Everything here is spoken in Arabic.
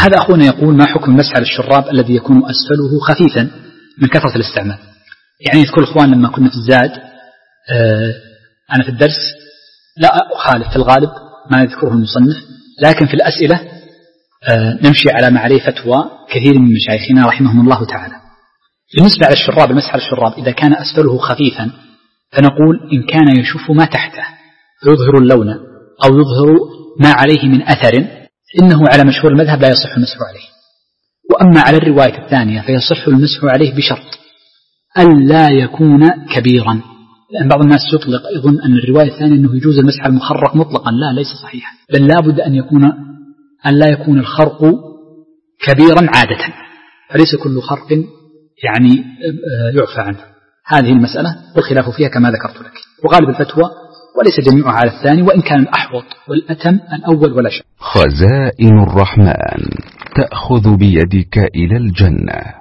هذا أخونا يقول: ما حكم المسح على الشراب الذي يكون أسفله خفيفا من كثرة الاستعمال؟ يعني يذكر الإخوان لما كنا في الزاد، أنا في الدرس لا أخالف في الغالب ما يذكره المصنف، لكن في الأسئلة نمشي على ما عليه فتوى كثير من مشايخنا رحمهم الله تعالى. بالنسبة على الشراب، المسح على الشراب إذا كان أسفله خفيفا فنقول إن كان يشوف ما تحته فيظهر اللون أو يظهر ما عليه من أثر إنه على مشهور المذهب لا يصح المسح عليه. وأما على الرواية الثانية فيصح المسح عليه بشرط ألا يكون كبيرا، لأن بعض الناس يظن أن الرواية الثانية أنه يجوز المسح على المخرق مطلقا. لا، ليس صحيحا، بل لابد أن لا يكون الخرق كبيرا عادة، فليس كل خرق يعني يعفى عنه. هذه المسألة والخلاف فيها كما ذكرت لك، وغالب الفتوى وليس جميعها على الثاني، وإن كان الأحوط والأتم الأول ولا شك. خزائن الرحمن تأخذ بيدك إلى الجنة.